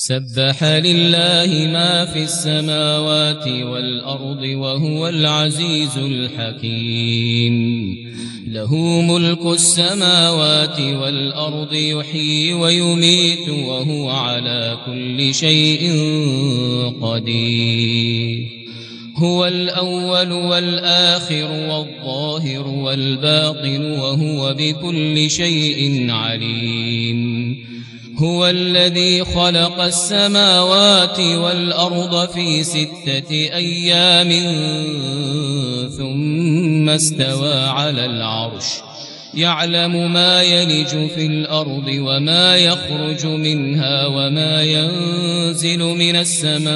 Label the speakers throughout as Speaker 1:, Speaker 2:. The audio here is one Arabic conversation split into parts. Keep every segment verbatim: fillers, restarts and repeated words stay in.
Speaker 1: سبح لله ما في السماوات والأرض وهو العزيز الحكيم له ملك السماوات والأرض يحيي ويميت وهو على كل شيء قدير هو الأول والآخر والظاهر والباطن وهو بكل شيء عليم هو الذي خلق السماوات والأرض في ستة أيام ثم استوى على العرش يعلم ما يلج في الأرض وما يخرج منها وما ينزل من السماء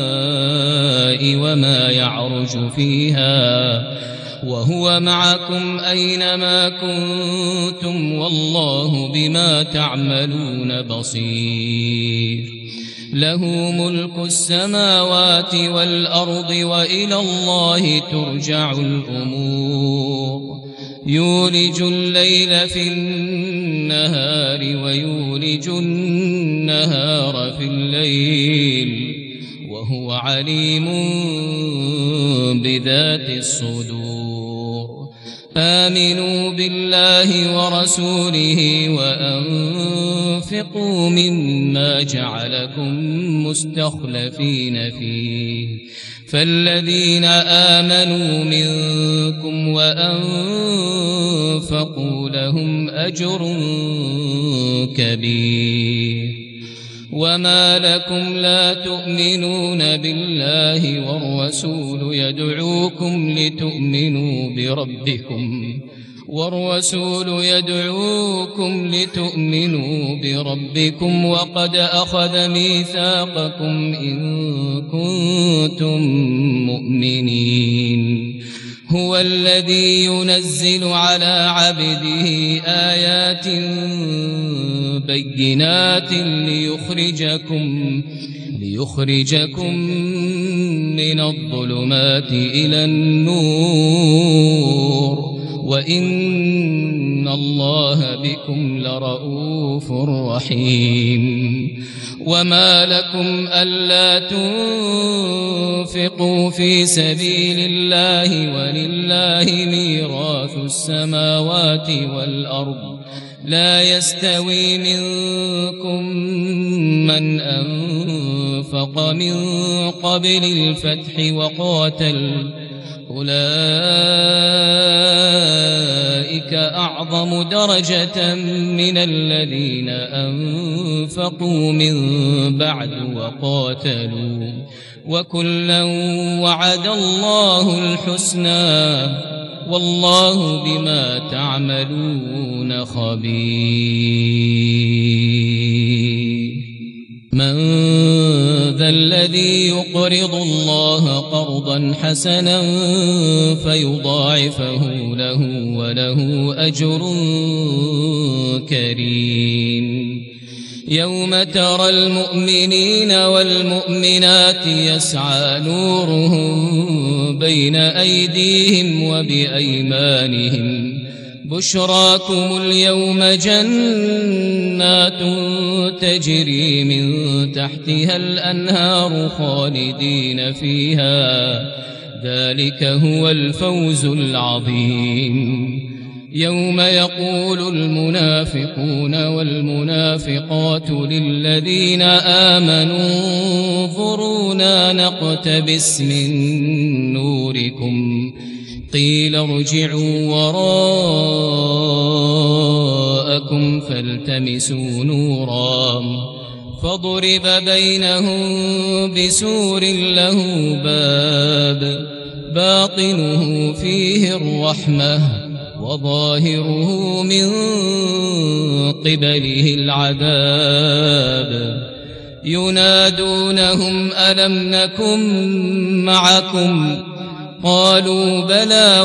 Speaker 1: وما يعرج فيها وهو معكم أينما كنتم والله بما تعملون بصير له ملك السماوات والأرض وإلى الله ترجع الأمور يولج الليل في النهار ويولج النهار في الليل وهو عليم بذات الصدور آمنوا بالله ورسوله وأنفقوا مما جعلكم مستخلفين فيه فالذين آمنوا منكم وأنفقوا لهم أجر كبير وما لكم لا تؤمنون بالله والرسول يدعوكم لتؤمنوا بربكم والرسول يدعوكم لتؤمنوا بربكم وقد أخذ ميثاقكم إن كنتم مؤمنين هو الذي ينزل على عبده آيات بينات ليخرجكم ليخرجكم من الظلمات إلى النور وإن الله بكم لرؤوف رحيم وما لكم ألا تنفقوا في سبيل الله ولله ميراث السماوات والأرض لا يستوي منكم من أنفق من قبل الفتح وقاتل أولئك أعظم درجة من الذين أنفقوا من بعد وقاتلوا وكلا وعد الله الحسنى والله بما تعملون خبير من ذا الذي يقرض الله قرضا حسنا فيضاعفه له وله أجر كريم يوم ترى المؤمنين والمؤمنات يسعى نورهم بين أيديهم وبأيمانهم بشراكم اليوم جنات تجري من تحتها الأنهار خالدين فيها ذلك هو الفوز العظيم يوم يقول المنافقون والمنافقات للذين آمنوا انظرونا نقتبس من نوركم قيل ارجعوا وراءكم فالتمسوا نورا فضرب بينهم بسور له باب باطنه فيه الرحمة وظاهره من قبله العذاب ينادونهم ألم نكن معكم قالوا بلى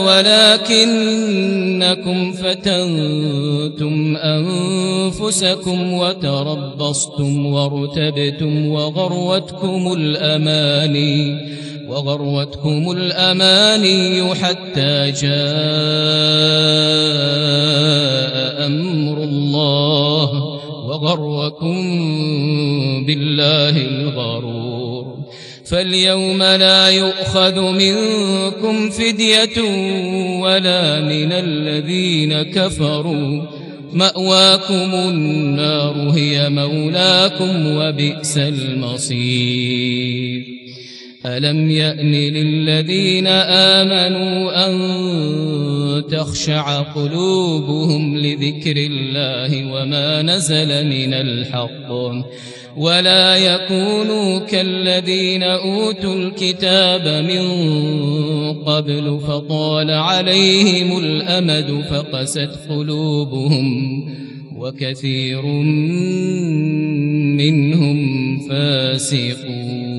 Speaker 1: ولكنكم فتنتم أنفسكم وتربصتم وارتبتم وغروتكم الأماني وغروتكم الأماني حتى جاء أمر الله وغركم بالله الغرور فاليوم لا يؤخذ منكم فدية ولا من الذين كفروا مأواكم النار هي مولاكم وبئس المصير ألم يأن للذين آمنوا أن تخشع قلوبهم لذكر الله وما نزل من الحق ولا يكونوا كالذين أوتوا الكتاب من قبل فطال عليهم الأمد فقست قلوبهم وكثير منهم فاسقون